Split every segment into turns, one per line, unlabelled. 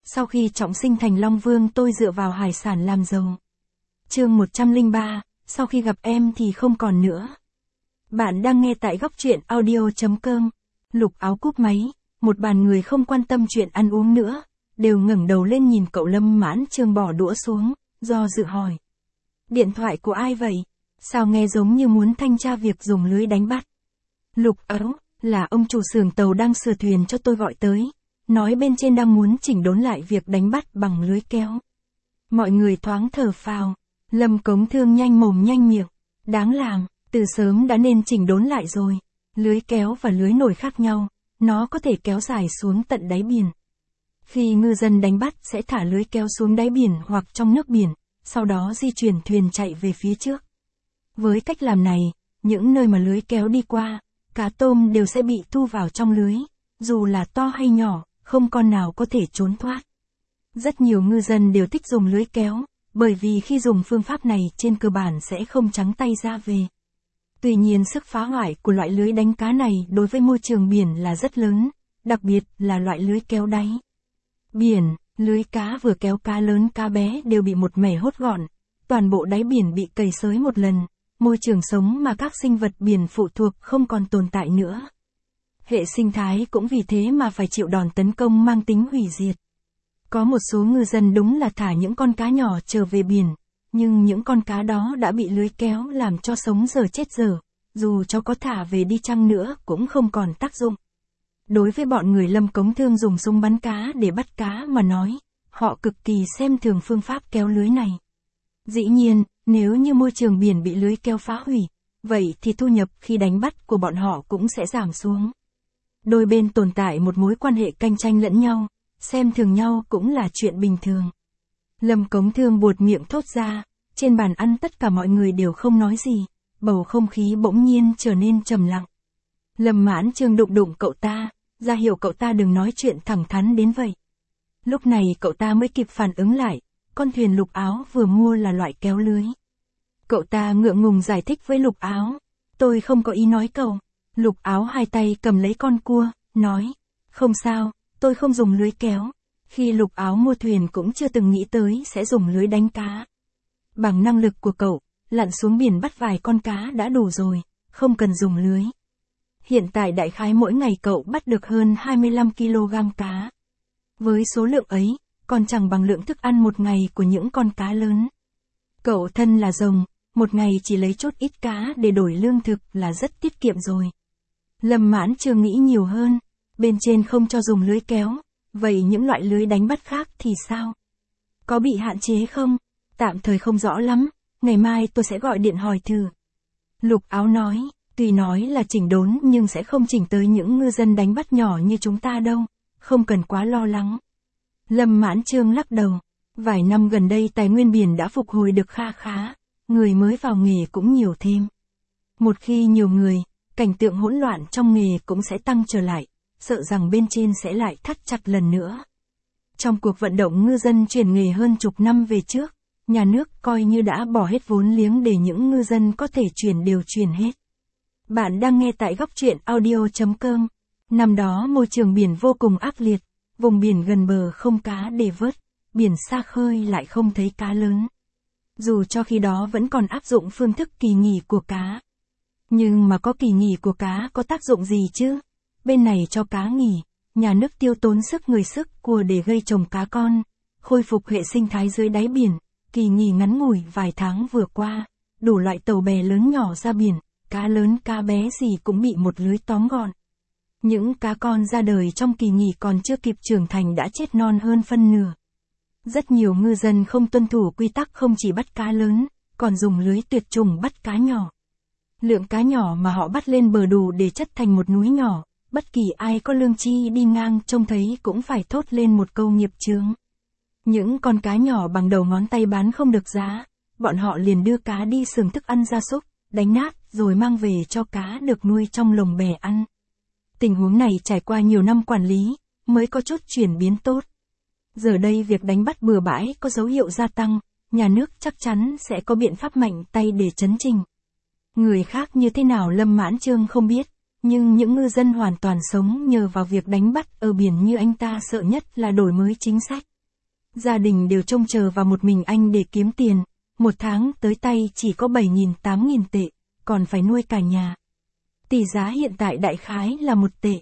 Sau khi trọng sinh thành Long Vương tôi dựa vào hải sản làm giàu. Chương 103, sau khi gặp em thì không còn nữa. Bạn đang nghe tại góc truyện audio.com. Lục Áo cúp máy, một bàn người không quan tâm chuyện ăn uống nữa, đều ngẩng đầu lên nhìn cậu Lâm Mãn Chương bỏ đũa xuống, do dự hỏi. Điện thoại của ai vậy? Sao nghe giống như muốn thanh tra việc dùng lưới đánh bắt? Lục Áo, là ông chủ xưởng tàu đang sửa thuyền cho tôi gọi tới, nói bên trên đang muốn chỉnh đốn lại việc đánh bắt bằng lưới kéo. Mọi người thoáng thở phào, Lâm Cống Thương nhanh mồm nhanh miệng, đáng làm, từ sớm đã nên chỉnh đốn lại rồi. Lưới kéo và lưới nổi khác nhau, nó có thể kéo dài xuống tận đáy biển. Khi ngư dân đánh bắt sẽ thả lưới kéo xuống đáy biển hoặc trong nước biển, sau đó di chuyển thuyền chạy về phía trước. Với cách làm này, những nơi mà lưới kéo đi qua, cá tôm đều sẽ bị thu vào trong lưới, dù là to hay nhỏ, không con nào có thể trốn thoát. Rất nhiều ngư dân đều thích dùng lưới kéo, bởi vì khi dùng phương pháp này trên cơ bản sẽ không trắng tay ra về. Tuy nhiên sức phá hoại của loại lưới đánh cá này đối với môi trường biển là rất lớn, đặc biệt là loại lưới kéo đáy biển, lưới cá vừa kéo cá lớn cá bé đều bị một mẻ hốt gọn, toàn bộ đáy biển bị cày xới một lần, môi trường sống mà các sinh vật biển phụ thuộc không còn tồn tại nữa. Hệ sinh thái cũng vì thế mà phải chịu đòn tấn công mang tính hủy diệt. Có một số ngư dân đúng là thả những con cá nhỏ trở về biển, nhưng những con cá đó đã bị lưới kéo làm cho sống dở chết dở, dù cho có thả về đi chăng nữa cũng không còn tác dụng. Đối với bọn người Lâm Cống Thương dùng súng bắn cá để bắt cá mà nói, họ cực kỳ xem thường phương pháp kéo lưới này. Dĩ nhiên, nếu như môi trường biển bị lưới kéo phá hủy, vậy thì thu nhập khi đánh bắt của bọn họ cũng sẽ giảm xuống. Đôi bên tồn tại một mối quan hệ cạnh tranh lẫn nhau, xem thường nhau cũng là chuyện bình thường. Lâm Cống Thương buột miệng thốt ra, trên bàn ăn tất cả mọi người đều không nói gì, bầu không khí bỗng nhiên trở nên trầm lặng. Lâm Mãn Chương đụng đụng cậu ta, ra hiệu cậu ta đừng nói chuyện thẳng thắn đến vậy. Lúc này cậu ta mới kịp phản ứng lại, con thuyền Lục Áo vừa mua là loại kéo lưới. Cậu ta ngượng ngùng giải thích với Lục Áo, tôi không có ý nói cậu. Lục Áo hai tay cầm lấy con cua, nói, không sao, tôi không dùng lưới kéo. Khi Lục Áo mua thuyền cũng chưa từng nghĩ tới sẽ dùng lưới đánh cá. Bằng năng lực của cậu, lặn xuống biển bắt vài con cá đã đủ rồi, không cần dùng lưới. Hiện tại đại khái mỗi ngày cậu bắt được hơn 25 kg cá. Với số lượng ấy, còn chẳng bằng lượng thức ăn một ngày của những con cá lớn. Cậu thân là rồng, một ngày chỉ lấy chút ít cá để đổi lương thực là rất tiết kiệm rồi. Lâm Mãn Chương nghĩ nhiều hơn, bên trên không cho dùng lưới kéo, vậy những loại lưới đánh bắt khác thì sao? Có bị hạn chế không? Tạm thời không rõ lắm, ngày mai tôi sẽ gọi điện hỏi thử. Lục Áo nói, tuy nói là chỉnh đốn nhưng sẽ không chỉnh tới những ngư dân đánh bắt nhỏ như chúng ta đâu, không cần quá lo lắng. Lâm Mãn Chương lắc đầu, vài năm gần đây tài nguyên biển đã phục hồi được kha khá, người mới vào nghề cũng nhiều thêm. Một khi nhiều người, cảnh tượng hỗn loạn trong nghề cũng sẽ tăng trở lại, sợ rằng bên trên sẽ lại thắt chặt lần nữa. Trong cuộc vận động ngư dân chuyển nghề hơn chục năm về trước, nhà nước coi như đã bỏ hết vốn liếng để những ngư dân có thể chuyển đều chuyển hết. Bạn đang nghe tại góc truyện audio.com. Năm đó môi trường biển vô cùng ác liệt, vùng biển gần bờ không cá để vớt, biển xa khơi lại không thấy cá lớn. Dù cho khi đó vẫn còn áp dụng phương thức kỳ nghỉ của cá. Nhưng mà có kỳ nghỉ của cá có tác dụng gì chứ? Bên này cho cá nghỉ, nhà nước tiêu tốn sức người sức của để gây trồng cá con, khôi phục hệ sinh thái dưới đáy biển, kỳ nghỉ ngắn ngủi vài tháng vừa qua, đủ loại tàu bè lớn nhỏ ra biển, cá lớn cá bé gì cũng bị một lưới tóm gọn. Những cá con ra đời trong kỳ nghỉ còn chưa kịp trưởng thành đã chết non hơn phân nửa. Rất nhiều ngư dân không tuân thủ quy tắc không chỉ bắt cá lớn, còn dùng lưới tuyệt chủng bắt cá nhỏ. Lượng cá nhỏ mà họ bắt lên bờ đủ để chất thành một núi nhỏ, bất kỳ ai có lương tri đi ngang trông thấy cũng phải thốt lên một câu nghiệp chướng. Những con cá nhỏ bằng đầu ngón tay bán không được giá, bọn họ liền đưa cá đi xưởng thức ăn gia súc, đánh nát rồi mang về cho cá được nuôi trong lồng bè ăn. Tình huống này trải qua nhiều năm quản lý, mới có chút chuyển biến tốt. Giờ đây việc đánh bắt bừa bãi có dấu hiệu gia tăng, nhà nước chắc chắn sẽ có biện pháp mạnh tay để chấn chỉnh. Người khác như thế nào Lâm Mãn Chương không biết, nhưng những ngư dân hoàn toàn sống nhờ vào việc đánh bắt ở biển như anh ta sợ nhất là đổi mới chính sách, Gia đình đều trông chờ vào một mình anh để kiếm tiền, một tháng tới tay chỉ có 7.000-8.000 tệ, còn phải nuôi cả nhà. Tỷ giá hiện tại đại khái là 1 tệ,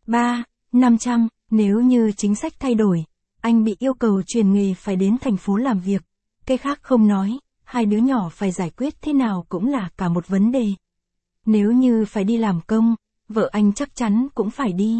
3.500, nếu như chính sách thay đổi, anh bị yêu cầu chuyển nghề phải đến thành phố làm việc, cái khác không nói, hai đứa nhỏ phải giải quyết thế nào cũng là cả một vấn đề. Nếu như phải đi làm công, vợ anh chắc chắn cũng phải đi.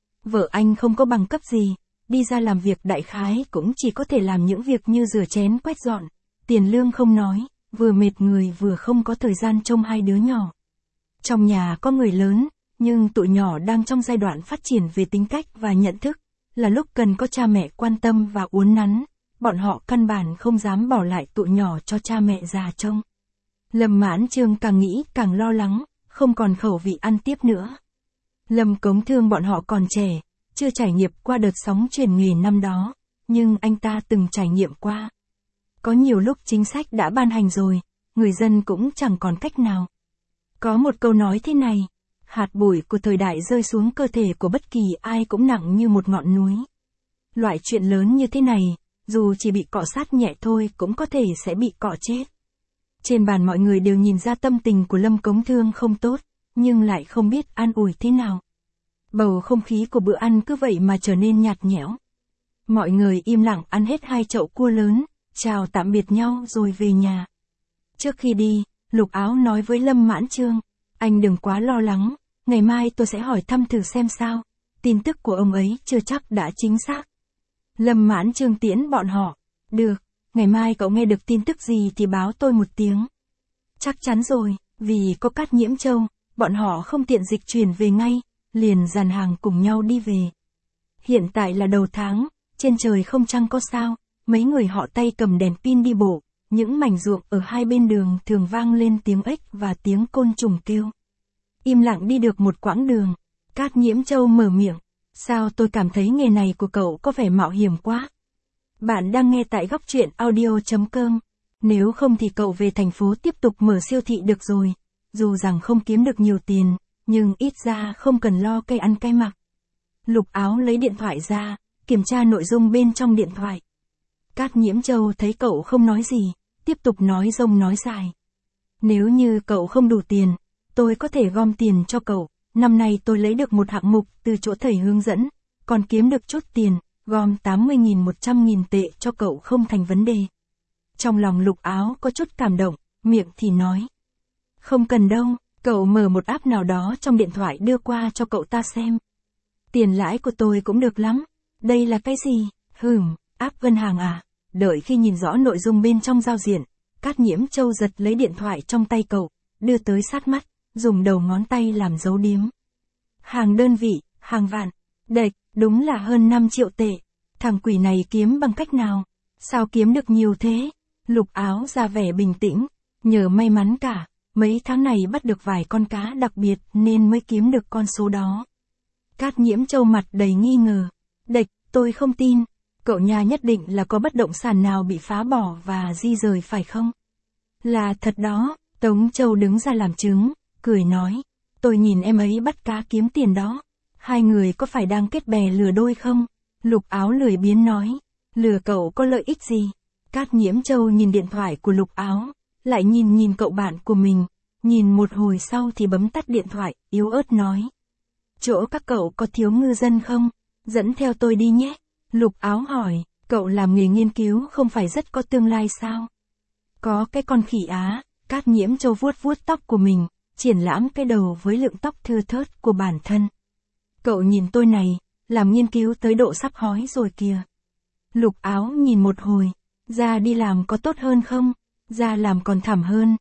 Vợ anh không có bằng cấp gì, đi ra làm việc đại khái cũng chỉ có thể làm những việc như rửa chén quét dọn, tiền lương không nói, vừa mệt người vừa không có thời gian trông hai đứa nhỏ. Trong nhà có người lớn, nhưng tụi nhỏ đang trong giai đoạn phát triển về tính cách và nhận thức, là lúc cần có cha mẹ quan tâm và uốn nắn, bọn họ căn bản không dám bỏ lại tụi nhỏ cho cha mẹ già trông. Lâm Mãn Trương càng nghĩ càng lo lắng, không còn khẩu vị ăn tiếp nữa. Lâm Cống Thương bọn họ còn trẻ, chưa trải nghiệm qua đợt sóng chuyển nghề năm đó, nhưng anh ta từng trải nghiệm qua. Có nhiều lúc chính sách đã ban hành rồi, người dân cũng chẳng còn cách nào. Có một câu nói thế này, hạt bụi của thời đại rơi xuống cơ thể của bất kỳ ai cũng nặng như một ngọn núi. Loại chuyện lớn như thế này, dù chỉ bị cọ sát nhẹ thôi cũng có thể sẽ bị cọ chết. Trên bàn mọi người đều nhìn ra tâm tình của Lâm Cống Thương không tốt, nhưng lại không biết an ủi thế nào. Bầu không khí của bữa ăn cứ vậy mà trở nên nhạt nhẽo. Mọi người im lặng ăn hết 2 chậu cua lớn, chào tạm biệt nhau rồi về nhà. Trước khi đi, Lục Áo nói với Lâm Mãn Trương, anh đừng quá lo lắng, ngày mai tôi sẽ hỏi thăm thử xem sao, tin tức của ông ấy chưa chắc đã chính xác. Lâm Mãn Trương tiễn bọn họ, được, ngày mai cậu nghe được tin tức gì thì báo tôi một tiếng. Chắc chắn rồi, vì có Cát Nhiễm Châu, bọn họ không tiện dịch chuyển về ngay, liền dàn hàng cùng nhau đi về. Hiện tại là đầu tháng, trên trời không trăng có sao, mấy người họ tay cầm đèn pin đi bộ, những mảnh ruộng ở hai bên đường thường vang lên tiếng ếch và tiếng côn trùng kêu. Im lặng đi được một quãng đường, Cát Nhiễm Châu mở miệng, sao tôi cảm thấy nghề này của cậu có vẻ mạo hiểm quá. Bạn đang nghe tại góc truyện audio.com, nếu không thì cậu về thành phố tiếp tục mở siêu thị được rồi, dù rằng không kiếm được nhiều tiền, nhưng ít ra không cần lo cây ăn cây mặc. Lục Áo lấy điện thoại ra, kiểm tra nội dung bên trong điện thoại. Cát Nhiễm Châu thấy cậu không nói gì, tiếp tục nói rông nói dài. Nếu như cậu không đủ tiền, tôi có thể gom tiền cho cậu, năm nay tôi lấy được một hạng mục từ chỗ thầy hướng dẫn, còn kiếm được chút tiền, gom 80.000 100.000 tệ cho cậu không thành vấn đề. Trong lòng Lục Áo có chút cảm động, miệng thì nói. Không cần đâu, cậu mở một app nào đó trong điện thoại đưa qua cho cậu ta xem. Tiền lãi của tôi cũng được lắm. Đây là cái gì? App ngân hàng à? Đợi khi nhìn rõ nội dung bên trong giao diện, Cát Nhiễm Châu giật lấy điện thoại trong tay cậu, đưa tới sát mắt, dùng đầu ngón tay làm dấu điếm. Hàng đơn vị, hàng vạn. Đệch, đúng là hơn 5 triệu tệ. Thằng quỷ này kiếm bằng cách nào? Sao kiếm được nhiều thế? Lục Áo ra vẻ bình tĩnh, nhờ may mắn cả, mấy tháng này bắt được vài con cá đặc biệt nên mới kiếm được con số đó. Cát Nhiễm Châu mặt đầy nghi ngờ. Đệch, tôi không tin. Cậu nhà nhất định là có bất động sản nào bị phá bỏ và di rời phải không? Là thật đó, Tống Châu đứng ra làm chứng, cười nói. Tôi nhìn em ấy bắt cá kiếm tiền đó. Hai người có phải đang kết bè lừa đôi không? Lục Áo lười biếng nói. Lừa cậu có lợi ích gì? Cát Nhiễm Châu nhìn điện thoại của Lục Áo, lại nhìn cậu bạn của mình, nhìn một hồi sau thì bấm tắt điện thoại, yếu ớt nói. Chỗ các cậu có thiếu ngư dân không? Dẫn theo tôi đi nhé. Lục Áo hỏi, cậu làm nghề nghiên cứu không phải rất có tương lai sao? Có cái con khỉ Á, Cát Nhiễm Châu vuốt vuốt tóc của mình, triển lãm cái đầu với lượng tóc thưa thớt của bản thân. Cậu nhìn tôi này, làm nghiên cứu tới độ sắp hói rồi kìa. Lục Áo nhìn một hồi, ra đi làm có tốt hơn không? Ra làm còn thảm hơn,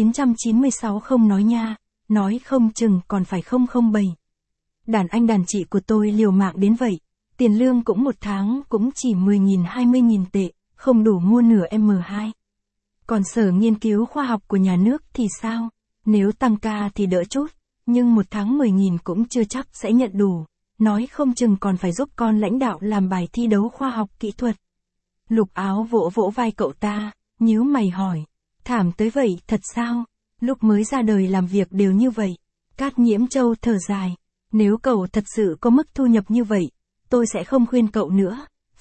996 không nói nha, nói không chừng còn phải 007. Đàn anh đàn chị của tôi liều mạng đến vậy, tiền lương cũng một tháng cũng chỉ 10.000 20.000 tệ, không đủ mua nửa M2. Còn sở nghiên cứu khoa học của nhà nước thì sao? Nếu tăng ca thì đỡ chút, nhưng một tháng 10.000 cũng chưa chắc sẽ nhận đủ, nói không chừng còn phải giúp con lãnh đạo làm bài thi đấu khoa học kỹ thuật. Lục Áo vỗ vỗ vai cậu ta, nhíu mày hỏi, thảm tới vậy thật sao? Lúc mới ra đời làm việc đều như vậy. Cát Nhiễm Châu thở dài, nếu cậu thật sự có mức thu nhập như vậy, tôi sẽ không khuyên cậu nữa,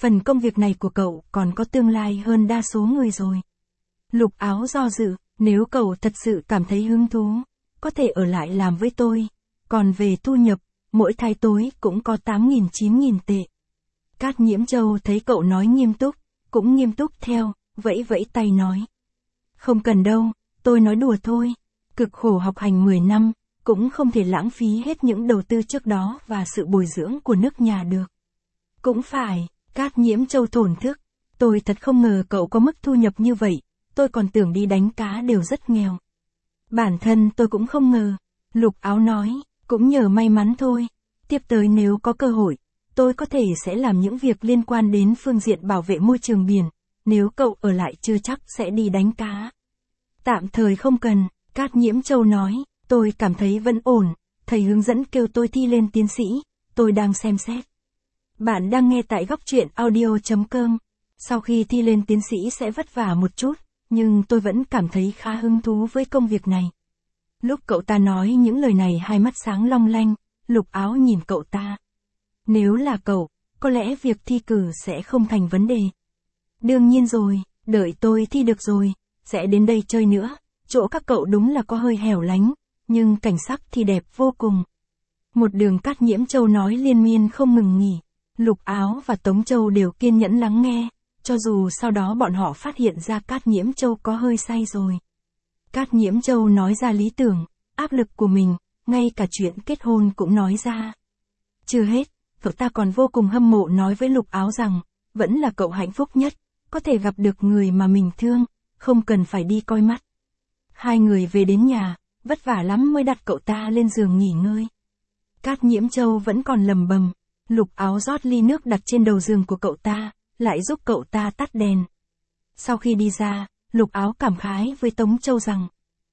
Phần công việc này của cậu còn có tương lai hơn đa số người rồi. Lục Áo do dự, nếu cậu thật sự cảm thấy hứng thú, có thể ở lại làm với tôi. Còn về thu nhập, mỗi thái tối cũng có 8.000-9.000 tệ. Cát Nhiễm Châu thấy cậu nói nghiêm túc, cũng nghiêm túc theo, vẫy vẫy tay nói. Không cần đâu, tôi nói đùa thôi. Cực khổ học hành 10 năm, cũng không thể lãng phí hết những đầu tư trước đó và sự bồi dưỡng của nước nhà được. Cũng phải, Cát Nhiễm Châu thổn thức. Tôi thật không ngờ cậu có mức thu nhập như vậy, tôi còn tưởng đi đánh cá đều rất nghèo. Bản thân tôi cũng không ngờ. Lục Áo nói, cũng nhờ may mắn thôi. Tiếp tới nếu có cơ hội, tôi có thể sẽ làm những việc liên quan đến phương diện bảo vệ môi trường biển. Nếu cậu ở lại chưa chắc sẽ đi đánh cá. Tạm thời không cần, Cát Nhiễm Châu nói, tôi cảm thấy vẫn ổn. Thầy hướng dẫn kêu tôi thi lên tiến sĩ, tôi đang xem xét. Bạn đang nghe tại góc truyện audio.com. Sau khi thi lên tiến sĩ sẽ vất vả một chút, nhưng tôi vẫn cảm thấy khá hứng thú với công việc này. Lúc cậu ta nói những lời này hai mắt sáng long lanh, Lục Áo nhìn cậu ta. Nếu là cậu, có lẽ việc thi cử sẽ không thành vấn đề. Đương nhiên rồi, đợi tôi thi được rồi, sẽ đến đây chơi nữa. Chỗ các cậu đúng là có hơi hẻo lánh, nhưng cảnh sắc thì đẹp vô cùng. Một đường Cát Nhiễm Châu nói liên miên không ngừng nghỉ. Lục Áo và Tống Châu đều kiên nhẫn lắng nghe, cho dù sau đó bọn họ phát hiện ra Cát Nhiễm Châu có hơi say rồi. Cát Nhiễm Châu nói ra lý tưởng, áp lực của mình, ngay cả chuyện kết hôn cũng nói ra. Chưa hết, cậu ta còn vô cùng hâm mộ nói với Lục Áo rằng, vẫn là cậu hạnh phúc nhất, có thể gặp được người mà mình thương, không cần phải đi coi mắt. Hai người về đến nhà, vất vả lắm mới đặt cậu ta lên giường nghỉ ngơi. Cát Nhiễm Châu vẫn còn lầm bầm. Lục Áo rót ly nước đặt trên đầu giường của cậu ta, lại giúp cậu ta tắt đèn. Sau khi đi ra, Lục Áo cảm khái với Tống Châu rằng,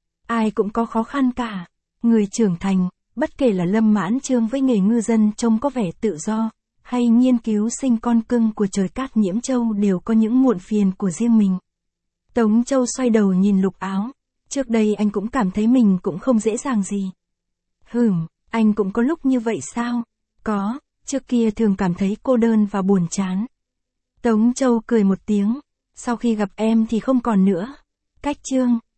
ai cũng có khó khăn cả. Người trưởng thành, bất kể là Lâm Mãn Trương với nghề ngư dân trông có vẻ tự do, hay nghiên cứu sinh con cưng của trời Cát Nhiễm Châu đều có những muộn phiền của riêng mình. Tống Châu xoay đầu nhìn Lục Áo. Trước đây anh cũng cảm thấy mình cũng không dễ dàng gì. Anh cũng có lúc như vậy sao? Có, trước kia thường cảm thấy cô đơn và buồn chán. Tống Châu cười một tiếng. Sau khi gặp em thì không còn nữa. Cách chương